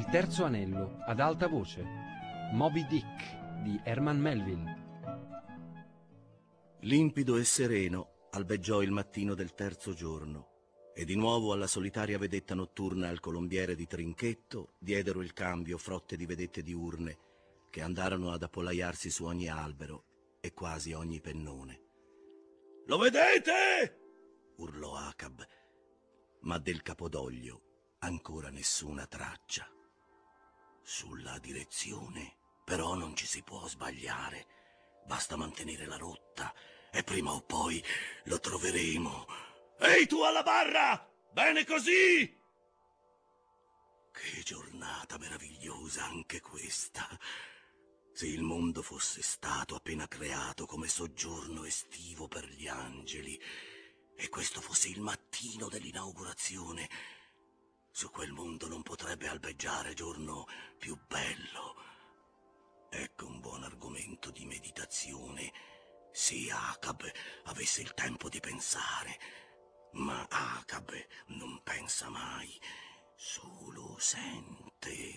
terzo anello ad alta voce. Moby Dick di Herman Melville. Limpido e sereno albeggiò il mattino del terzo giorno e di nuovo alla solitaria vedetta notturna al colombiere di Trinchetto diedero il cambio frotte di vedette diurne che andarono ad appollaiarsi su ogni albero e quasi ogni pennone. «Lo vedete?» urlò Acab, ma del Capodoglio ancora nessuna traccia. «Sulla direzione, però non ci si può sbagliare. Basta mantenere la rotta e prima o poi lo troveremo. Ehi tu alla barra! Bene così!» Che giornata meravigliosa anche questa! Se il mondo fosse stato appena creato come soggiorno estivo per gli angeli e questo fosse il mattino dell'inaugurazione, su quel mondo non potrebbe albeggiare giorno più bello. Ecco un buon argomento di meditazione, se Acab avesse il tempo di pensare. Ma Acab non pensa mai, solo sente.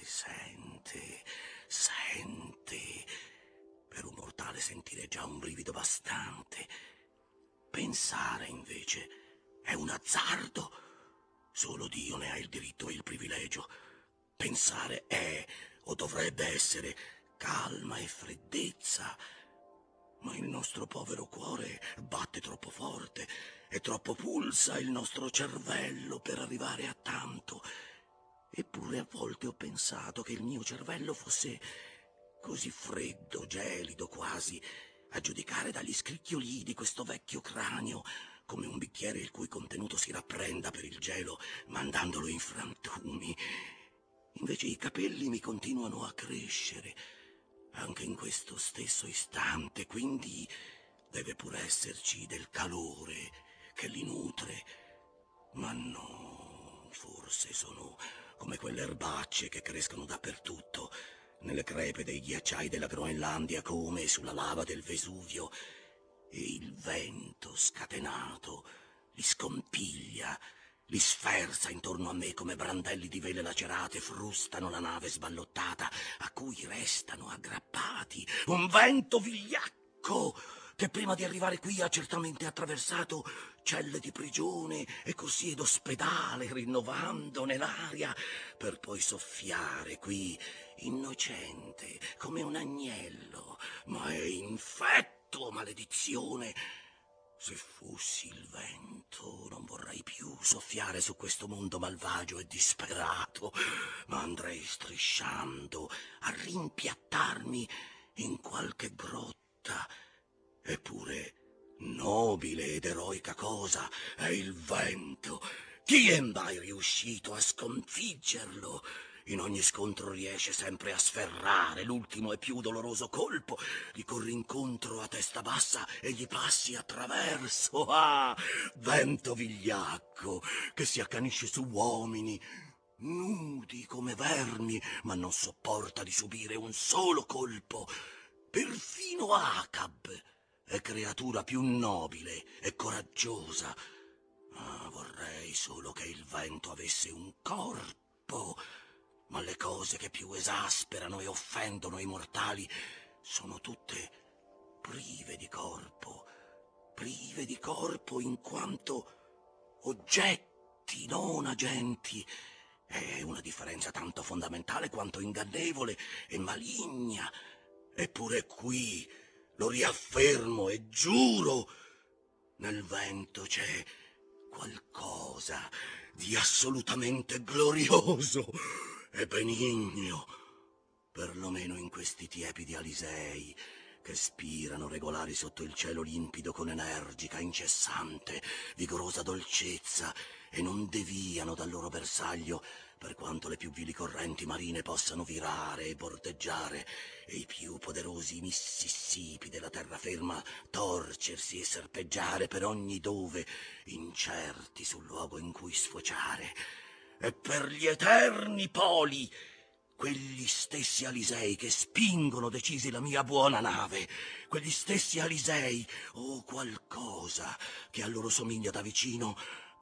Per un mortale sentire già un brivido bastante. Pensare, invece, è un azzardo. Solo Dio ne ha il diritto e il privilegio. Pensare è, o dovrebbe essere, calma e freddezza. Ma il nostro povero cuore batte troppo forte e troppo pulsa il nostro cervello per arrivare a tanto. Eppure a volte ho pensato che il mio cervello fosse così freddo, gelido quasi, a giudicare dagli scricchiolii di questo vecchio cranio, come un bicchiere il cui contenuto si rapprenda per il gelo, mandandolo in frantumi. Invece i capelli mi continuano a crescere, anche in questo stesso istante, quindi deve pur esserci del calore che li nutre. Ma no, forse sono come quelle erbacce che crescono dappertutto, nelle crepe dei ghiacciai della Groenlandia come sulla lava del Vesuvio, e il vento scatenato li scompiglia, li sferza intorno a me come brandelli di vele lacerate frustano la nave sballottata a cui restano aggrappati. Un vento vigliacco che prima di arrivare qui ha certamente attraversato celle di prigione e corsie d'ospedale, rinnovandone l'aria, per poi soffiare qui, innocente, come un agnello, ma è infetto, maledizione. Se fossi il vento, non vorrei più soffiare su questo mondo malvagio e disperato, ma andrei strisciando a rimpiattarmi in qualche grotta. Eppure, nobile ed eroica cosa è il vento. Chi è mai riuscito a sconfiggerlo? In ogni scontro riesce sempre a sferrare l'ultimo e più doloroso colpo, gli corri incontro a testa bassa e gli passi attraverso. Ah, vento vigliacco che si accanisce su uomini nudi come vermi, ma non sopporta di subire un solo colpo. Perfino Acab è creatura più nobile e coraggiosa. Ah, vorrei solo che il vento avesse un corpo. Ma le cose che più esasperano e offendono i mortali sono tutte prive di corpo in quanto oggetti, non agenti. È una differenza tanto fondamentale quanto ingannevole e maligna. Eppure qui, lo riaffermo e giuro, nel vento c'è qualcosa di assolutamente glorioso e benigno, perlomeno in questi tiepidi alisei che spirano regolari sotto il cielo limpido con energica, incessante, vigorosa dolcezza e non deviano dal loro bersaglio per quanto le più vili correnti marine possano virare e bordeggiare e i più poderosi Mississippi della terraferma torcersi e serpeggiare per ogni dove, incerti sul luogo in cui sfociare. E per gli eterni poli, quegli stessi alisei che spingono decisi la mia buona nave, quegli stessi alisei, o qualcosa che a loro somiglia da vicino, qualcosa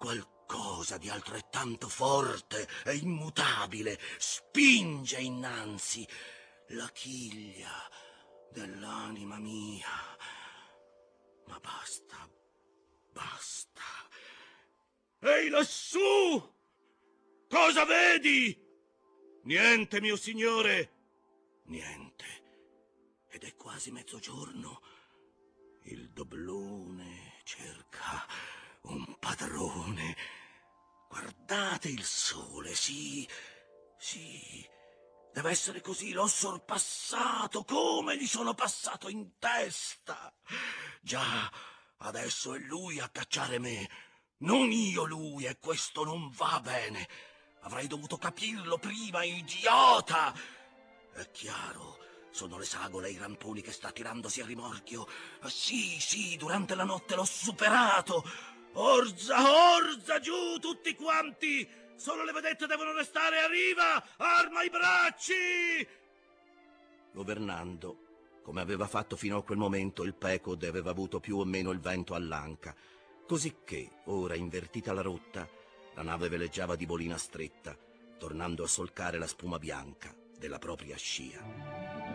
qualcosa di altrettanto forte e immutabile spinge innanzi la chiglia dell'anima mia. Ma basta, basta. Ehi lassù! Cosa vedi? Niente, mio signore. Niente. Ed è quasi mezzogiorno. Il doblone cerca un padrone. Guardate il sole, sì, sì. Deve essere così, l'ho sorpassato, come gli sono passato in testa. Già, adesso è lui a cacciare me, non io lui, e questo non va bene. Avrei dovuto capirlo prima, idiota! È chiaro, sono le sagole e i ramponi che sta tirandosi a rimorchio. Sì, sì, durante la notte l'ho superato. Orza, orza, giù, tutti quanti! Solo le vedette devono restare a riva! Arma i bracci! Governando, come aveva fatto fino a quel momento, il Pequod aveva avuto più o meno il vento all'anca, cosicché, ora invertita la rotta, la nave veleggiava di bolina stretta, tornando a solcare la spuma bianca della propria scia.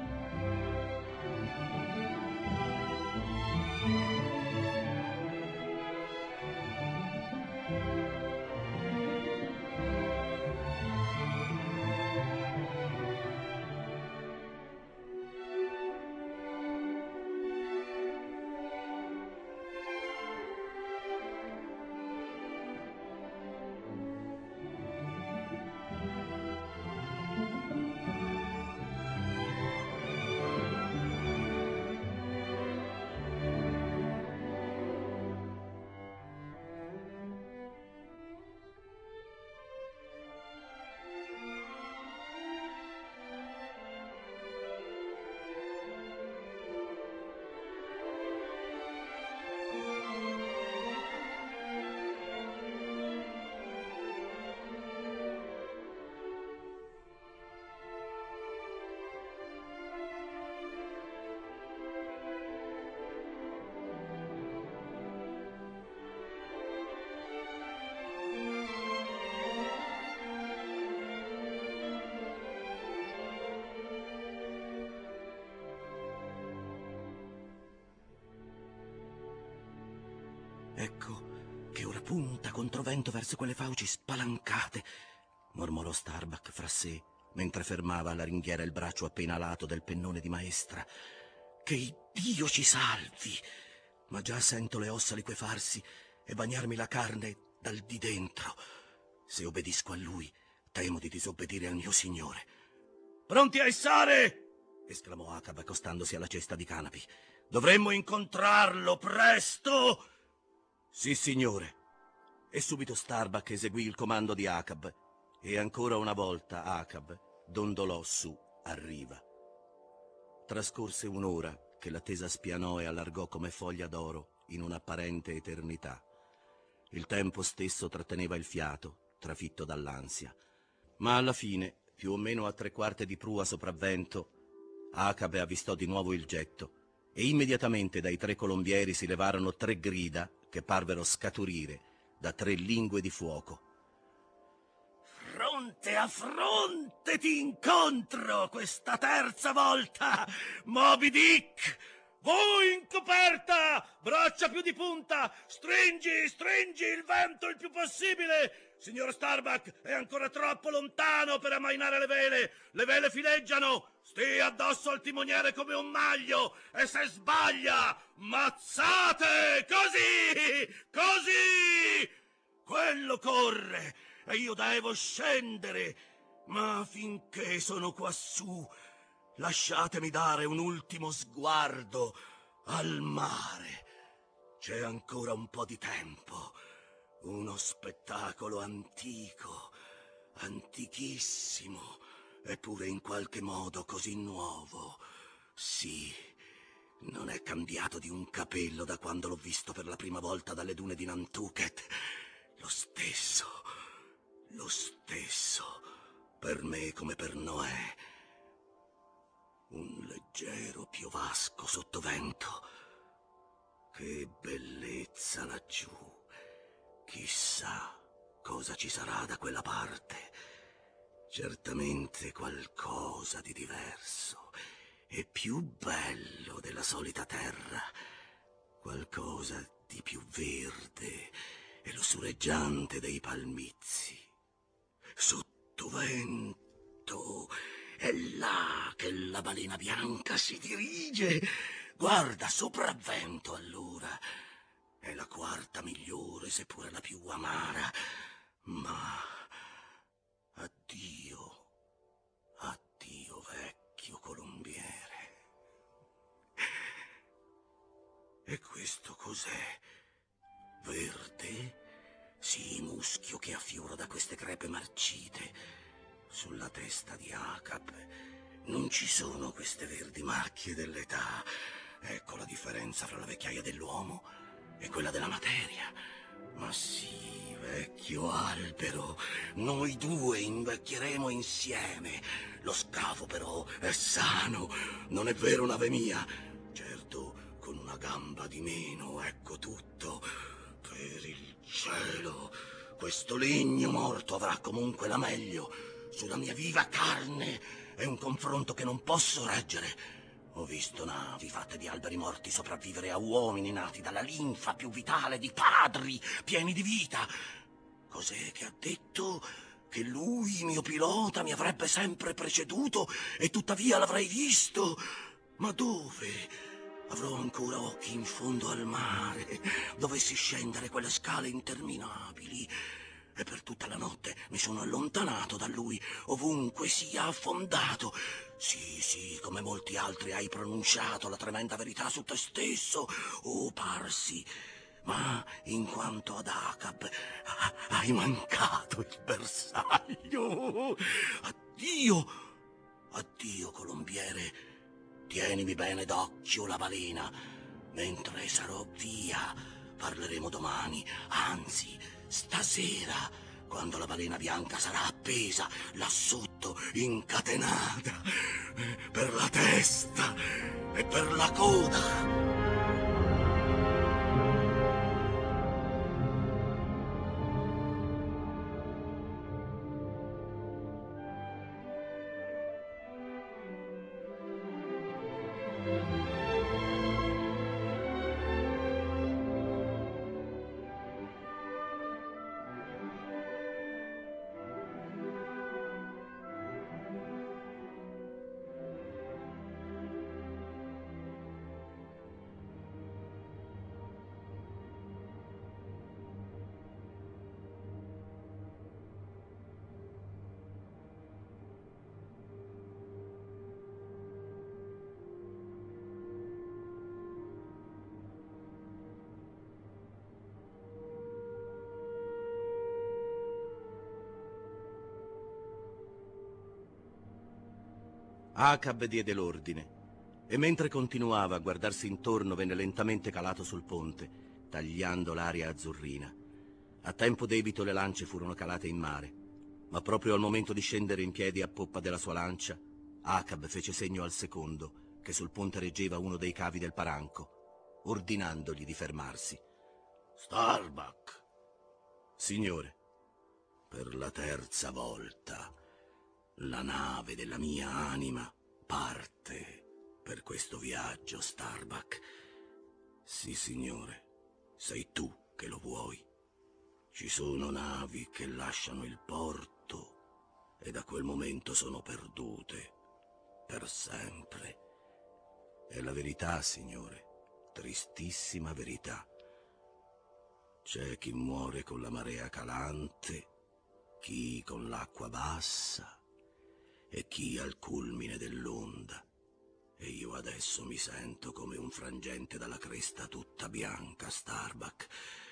Ecco che ora punta controvento verso quelle fauci spalancate, mormorò Starbuck fra sé, mentre fermava alla ringhiera il braccio appena alato del pennone di maestra. Che Dio ci salvi! Ma già sento le ossa liquefarsi e bagnarmi la carne dal di dentro. Se obbedisco a lui, temo di disobbedire al mio signore. Pronti a issare! Esclamò Acab accostandosi alla cesta di canapi. Dovremmo incontrarlo presto! Sì, signore. E subito Starbuck eseguì il comando di Acab, e ancora una volta Acab dondolò su a riva. Trascorse un'ora che l'attesa spianò e allargò come foglia d'oro in un'apparente eternità. Il tempo stesso tratteneva il fiato, trafitto dall'ansia. Ma alla fine, più o meno a 3/4 di prua sopravvento, Acab avvistò di nuovo il getto, e immediatamente dai 3 colombieri si levarono 3 grida che parvero scaturire da 3 lingue di fuoco. Fronte a fronte ti incontro questa terza volta, Moby Dick! Voi in coperta! Braccia più di punta! Stringi, stringi il vento il più possibile! Signor Starbuck è ancora troppo lontano per ammainare le vele! Le vele fileggiano! Stia addosso al timoniere come un maglio! E se sbaglia, mazzate! Così! Così! Quello corre! E io devo scendere, ma finché sono quassù, lasciatemi dare un ultimo sguardo al mare. C'è ancora un po' di tempo, uno spettacolo antico, antichissimo, eppure in qualche modo così nuovo. Sì, non è cambiato di un capello da quando l'ho visto per la prima volta dalle dune di Nantucket. Lo stesso, per me come per Noè. Un leggero piovasco sottovento. Che bellezza laggiù. Chissà cosa ci sarà da quella parte. Certamente qualcosa di diverso e più bello della solita terra, qualcosa di più verde e lussureggiante dei palmizi. Sottovento, è là che la balena bianca si dirige. Guarda, sopravvento allora. È la quarta migliore, seppure la più amara. Ma addio, addio vecchio colombiere. E questo cos'è? Verde? Sì, muschio che affiora da queste crepe marcite. Sulla testa di Acab non ci sono queste verdi macchie dell'età. Ecco la differenza fra la vecchiaia dell'uomo e quella della materia. Ma sì, vecchio albero, noi due invecchieremo insieme. Lo scafo però è sano, non è vero, nave mia? Certo, con una gamba di meno, ecco tutto. Per il cielo, questo legno morto avrà comunque la meglio. Sulla mia viva carne è un confronto che non posso reggere. Ho visto navi fatte di alberi morti sopravvivere a uomini nati dalla linfa più vitale di padri pieni di vita. Cos'è che ha detto? Che lui, mio pilota, mi avrebbe sempre preceduto e tuttavia l'avrei visto? Ma dove? Avrò ancora occhi in fondo al mare, dovessi scendere quelle scale interminabili. E per tutta la notte mi sono allontanato da lui, ovunque sia affondato. Sì, come molti altri hai pronunciato la tremenda verità su te stesso, oh Parsi. Ma in quanto ad Acab, hai mancato il bersaglio. Addio, addio, colombiere. Tienimi bene d'occhio la balena. Mentre sarò via, parleremo domani, anzi, stasera, quando la balena bianca sarà appesa là sotto, incatenata, per la testa e per la coda. Acab diede l'ordine e mentre continuava a guardarsi intorno venne lentamente calato sul ponte, tagliando l'aria azzurrina. A tempo debito le lance furono calate in mare, ma proprio al momento di scendere in piedi a poppa della sua lancia, Acab fece segno al secondo, che sul ponte reggeva uno dei cavi del paranco, ordinandogli di fermarsi. Starbuck, Signore. per la terza volta la nave della mia anima parte per questo viaggio, Starbuck. Sì, signore, sei tu che lo vuoi. Ci sono navi che lasciano il porto e da quel momento sono perdute per sempre. È la verità, signore, tristissima verità. C'è chi muore con la marea calante, chi con l'acqua bassa e chi al culmine dell'onda. E io adesso mi sento come un frangente dalla cresta tutta bianca, Starbuck.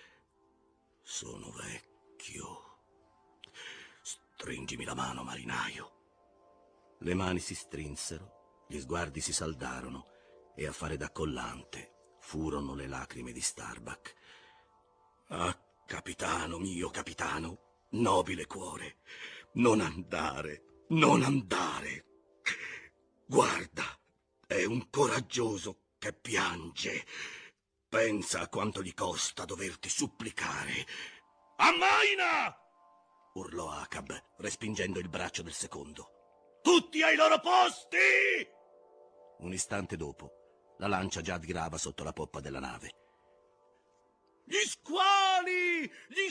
Sono vecchio. Stringimi la mano, marinaio. Le mani si strinsero, gli sguardi si saldarono e a fare da collante furono le lacrime di Starbuck. Ah, capitano mio, capitano, nobile cuore, non andare, non andare. Guarda, è un coraggioso che piange. Pensa a quanto gli costa doverti supplicare. Ammaina! urlò Acab, respingendo il braccio del secondo. Tutti ai loro posti! Un istante dopo, la lancia già virava sotto la poppa della nave. Gli squali! Gli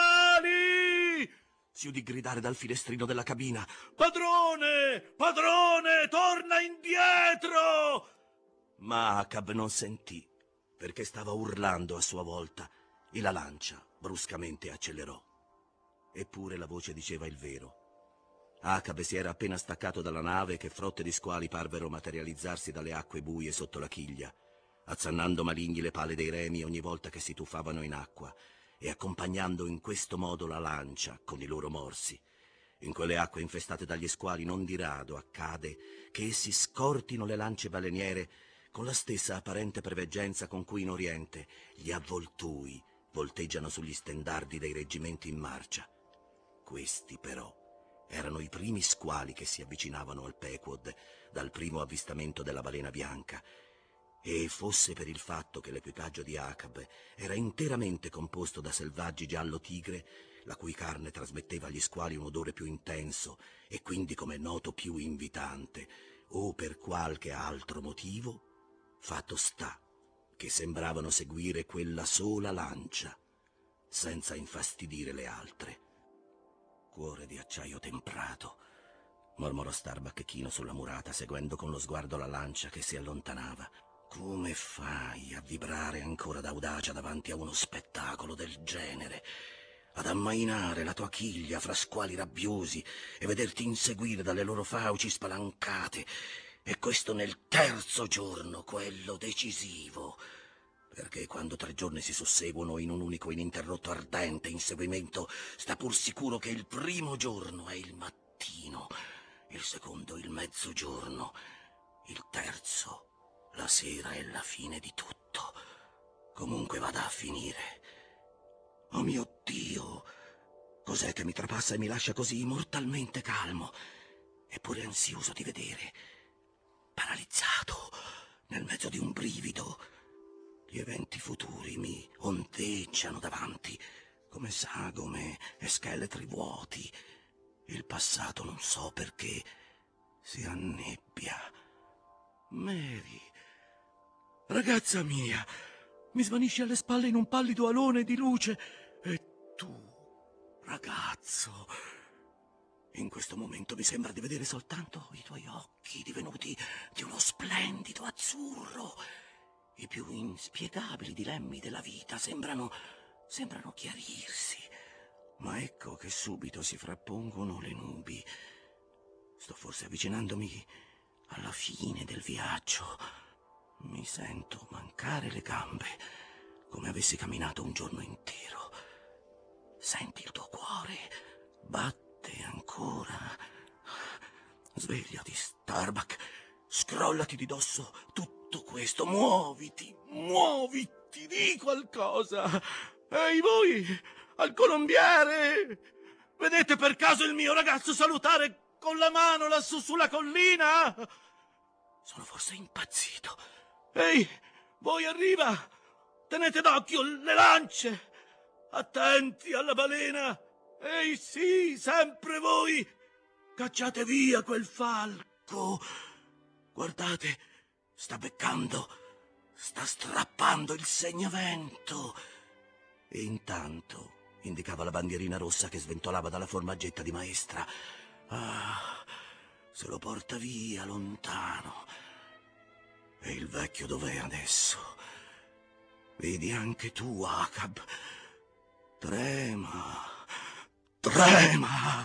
squali! Si udì gridare dal finestrino della cabina. Padrone! Padrone! Torna indietro! Ma Acab non sentì, perché stava urlando a sua volta, e la lancia bruscamente accelerò. Eppure la voce diceva il vero. Acab si era appena staccato dalla nave che frotte di squali parvero materializzarsi dalle acque buie sotto la chiglia, azzannando maligni le pale dei remi ogni volta che si tuffavano in acqua e accompagnando in questo modo la lancia con i loro morsi. In quelle acque infestate dagli squali non di rado accade che essi scortino le lance baleniere con la stessa apparente preveggenza con cui in Oriente gli avvoltui volteggiano sugli stendardi dei reggimenti in marcia. Questi, però, erano i primi squali che si avvicinavano al Pequod dal primo avvistamento della balena bianca, e fosse per il fatto che l'equipaggio di Acab era interamente composto da selvaggi giallo tigre, la cui carne trasmetteva agli squali un odore più intenso e quindi, come è noto, più invitante, o per qualche altro motivo, fatto sta che sembravano seguire quella sola lancia, senza infastidire le altre. Cuore di acciaio temprato, mormorò Starbuck chino sulla murata, seguendo con lo sguardo la lancia che si allontanava. Come fai a vibrare ancora d'audacia davanti a uno spettacolo del genere? Ad ammainare la tua chiglia fra squali rabbiosi e vederti inseguire dalle loro fauci spalancate, e questo nel terzo giorno, quello decisivo, perché quando 3 giorni si susseguono in un unico ininterrotto ardente inseguimento, sta pur sicuro che il primo giorno è il mattino, il secondo il mezzogiorno, il terzo la sera è la fine di tutto, comunque vada a finire. Oh mio Dio, cos'è che mi trapassa e mi lascia così mortalmente calmo, eppure ansioso di vedere, paralizzato nel mezzo di un brivido? Gli eventi futuri mi ondeggiano davanti come sagome e scheletri vuoti. Il passato, non so perché, si annebbia. Mary, ragazza mia, mi svanisci alle spalle in un pallido alone di luce. E tu, ragazzo, in questo momento mi sembra di vedere soltanto i tuoi occhi divenuti di uno splendido azzurro. I più inspiegabili dilemmi della vita sembrano chiarirsi, ma ecco che subito si frappongono le nubi. Sto forse avvicinandomi alla fine del viaggio. Mi sento mancare le gambe, come avessi camminato un giorno intero. Senti il tuo cuore, batte ancora. Svegliati, Starbuck, scrollati di dosso tutto questo, muoviti, muoviti, di qualcosa. Ehi voi, al colombiere, vedete per caso il mio ragazzo salutare con la mano lassù sulla collina? Sono forse impazzito. Ehi, voi arriva, tenete d'occhio le lance, attenti alla balena. Ehi sì, sempre voi, cacciate via quel falco. Guardate, sta beccando, sta strappando il segnavento. E intanto indicava la bandierina rossa che sventolava dalla formaggetta di maestra. Ah, se lo porta via lontano. E il vecchio dov'è adesso? Vedi anche tu, Acab. Trema, trema.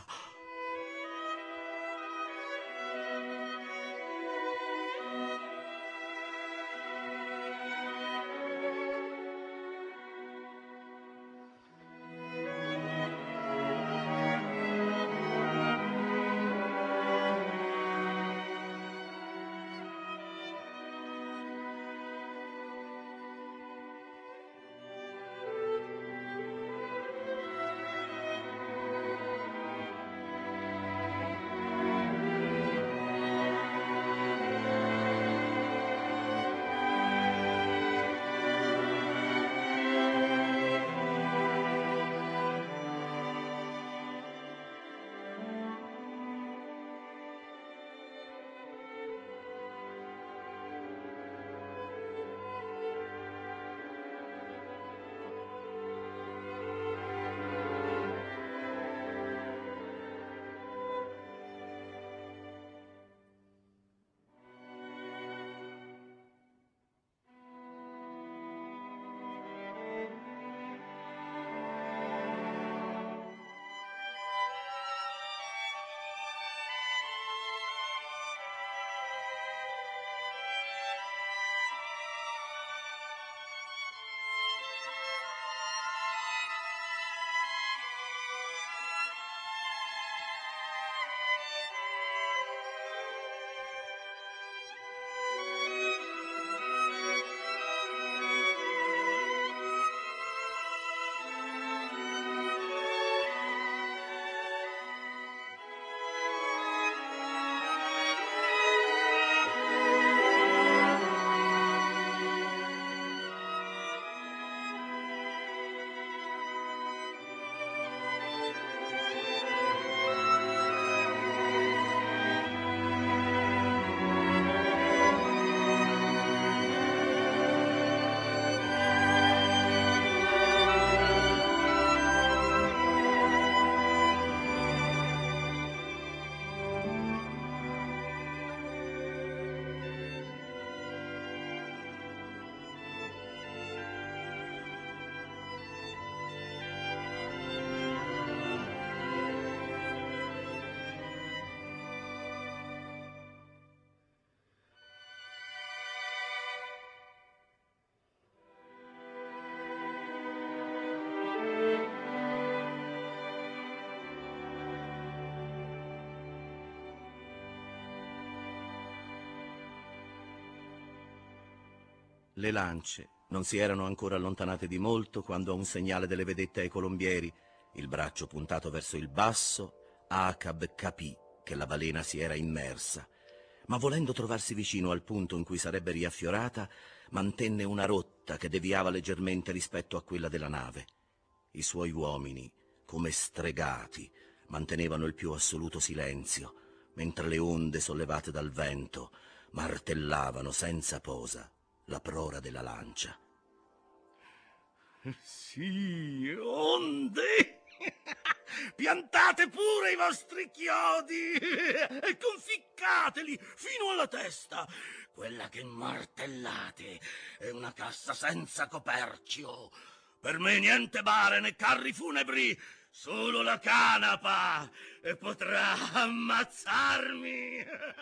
Le lance non si erano ancora allontanate di molto quando, a un segnale delle vedette ai colombieri, il braccio puntato verso il basso, Acab capì che la balena si era immersa, ma volendo trovarsi vicino al punto in cui sarebbe riaffiorata, mantenne una rotta che deviava leggermente rispetto a quella della nave. I suoi uomini, come stregati, mantenevano il più assoluto silenzio, mentre le onde sollevate dal vento martellavano senza posa la prora della lancia. Sì, onde! Piantate pure i vostri chiodi e conficcateli fino alla testa. Quella che martellate è una cassa senza coperchio. Per me niente bare né carri funebri, solo la canapa, e potrà ammazzarmi.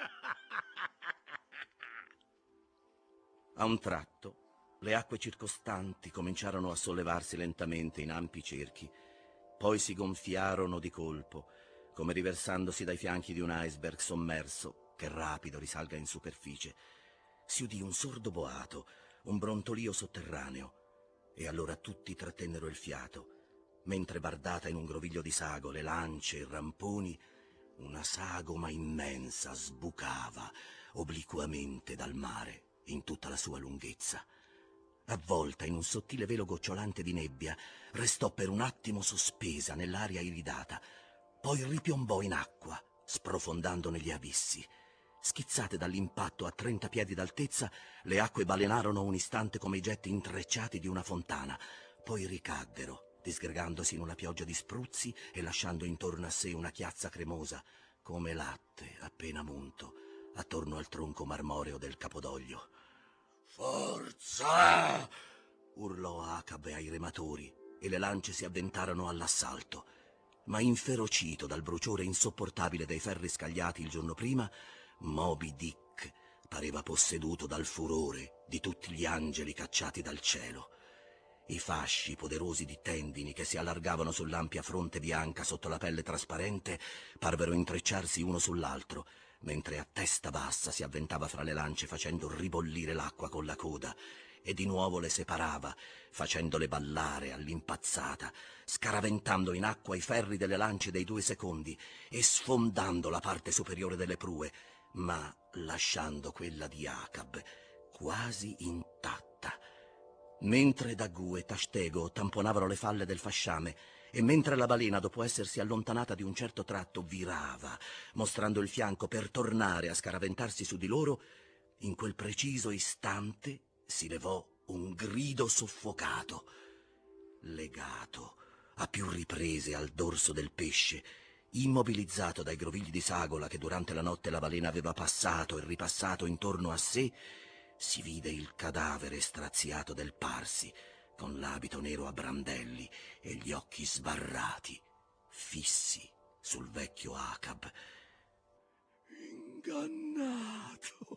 A un tratto le acque circostanti cominciarono a sollevarsi lentamente in ampi cerchi, poi si gonfiarono di colpo, come riversandosi dai fianchi di un iceberg sommerso che rapido risalga in superficie. Si udì un sordo boato, un brontolio sotterraneo, e allora tutti trattennero il fiato, mentre, bardata in un groviglio di sagole, lance e ramponi, una sagoma immensa sbucava obliquamente dal mare in tutta la sua lunghezza. Avvolta in un sottile velo gocciolante di nebbia, restò per un attimo sospesa nell'aria iridata, poi ripiombò in acqua, sprofondando negli abissi. Schizzate dall'impatto a 30 piedi d'altezza, le acque balenarono un istante come i getti intrecciati di una fontana, poi ricaddero, disgregandosi in una pioggia di spruzzi e lasciando intorno a sé una chiazza cremosa, come latte appena munto, attorno al tronco marmoreo del capodoglio. Forza! Urlò Acab ai rematori e le lance si avventarono all'assalto. Ma inferocito dal bruciore insopportabile dei ferri scagliati il giorno prima, Moby Dick pareva posseduto dal furore di tutti gli angeli cacciati dal cielo. I fasci poderosi di tendini che si allargavano sull'ampia fronte bianca sotto la pelle trasparente parvero intrecciarsi uno sull'altro, mentre a testa bassa si avventava fra le lance facendo ribollire l'acqua con la coda, e di nuovo le separava, facendole ballare all'impazzata, scaraventando in acqua i ferri delle lance dei 2 secondi e sfondando la parte superiore delle prue, ma lasciando quella di Acab quasi intatta. Mentre Daggù e Tashtego tamponavano le falle del fasciame e mentre la balena, dopo essersi allontanata di un certo tratto, virava, mostrando il fianco per tornare a scaraventarsi su di loro, in quel preciso istante si levò un grido soffocato. Legato a più riprese al dorso del pesce, immobilizzato dai grovigli di sagola che durante la notte la balena aveva passato e ripassato intorno a sé, si vide il cadavere straziato del Parsi, con l'abito nero a brandelli e gli occhi sbarrati, fissi sul vecchio Acab. Ingannato!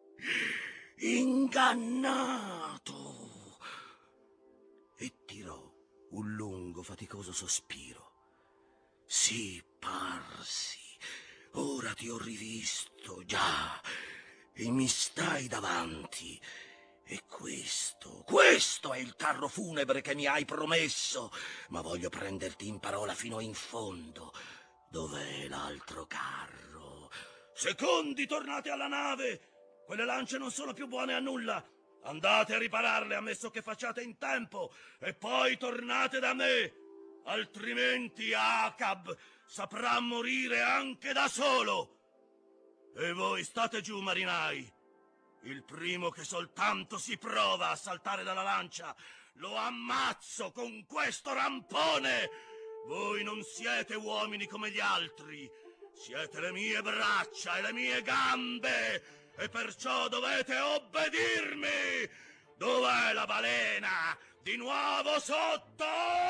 Ingannato! E tirò un lungo, faticoso sospiro. Sì, Parsi, ora ti ho rivisto, già, e mi stai davanti. E questo è il carro funebre che mi hai promesso, ma voglio prenderti in parola fino in fondo. Dov'è l'altro carro? Secondi, tornate alla nave! Quelle lance non sono più buone a nulla. Andate a ripararle, ammesso che facciate in tempo, e poi tornate da me. Altrimenti Acab saprà morire anche da solo. E voi state giù, marinai. Il primo che soltanto si prova a saltare dalla lancia lo ammazzo con questo rampone. Voi non siete uomini come gli altri. Siete le mie braccia e le mie gambe, e perciò dovete obbedirmi. Dov'è la balena? Di nuovo sotto?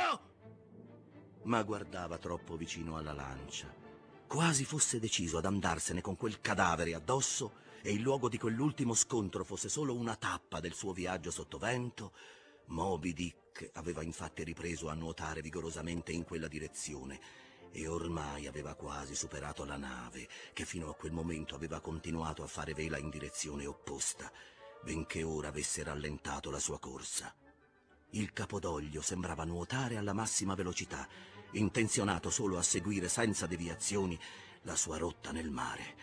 Ma guardava troppo vicino alla lancia, quasi fosse deciso ad andarsene con quel cadavere addosso e il luogo di quell'ultimo scontro fosse solo una tappa del suo viaggio sottovento. Moby Dick aveva infatti ripreso a nuotare vigorosamente in quella direzione e ormai aveva quasi superato la nave, che fino a quel momento aveva continuato a fare vela in direzione opposta. benché ora avesse rallentato la sua corsa. Il capodoglio sembrava nuotare alla massima velocità, intenzionato solo a seguire senza deviazioni la sua rotta nel mare.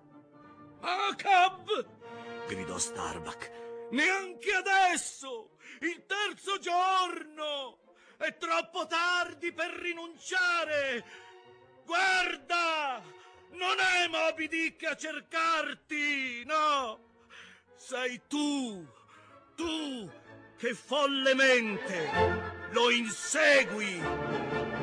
Acab! Gridò Starbuck. Neanche adesso! Il terzo giorno! È troppo tardi per rinunciare! Guarda! Non è Moby Dick a cercarti, no! Sei tu che follemente lo insegui!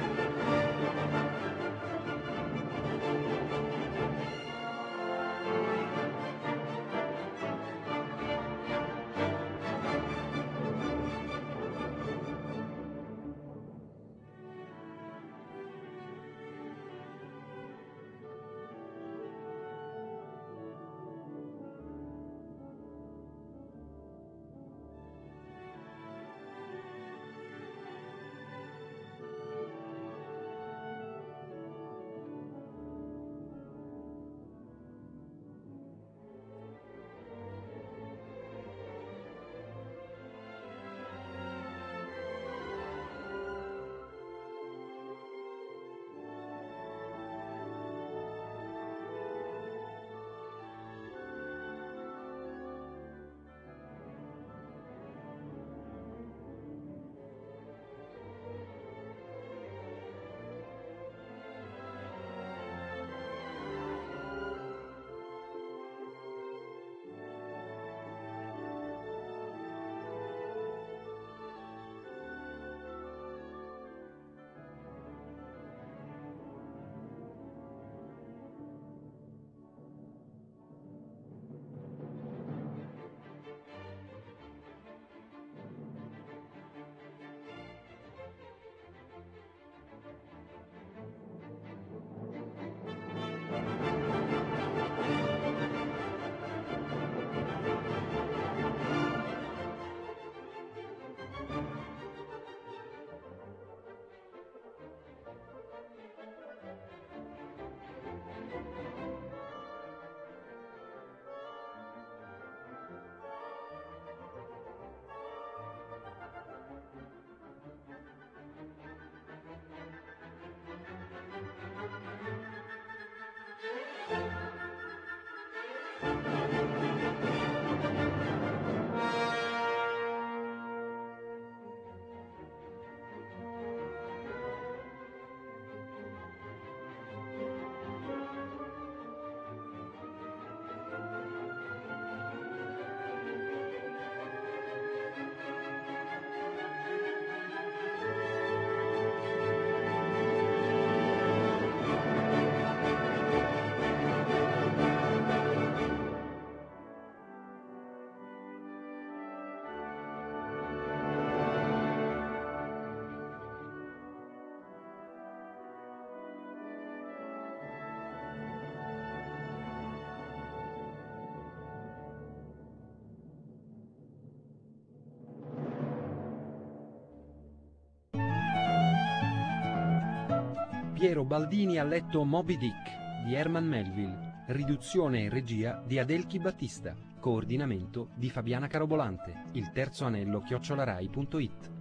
Piero Baldini ha letto Moby Dick di Herman Melville, riduzione e regia di Adelchi Battista, coordinamento di Fabiana Carobolante, il terzo anello @rai.it.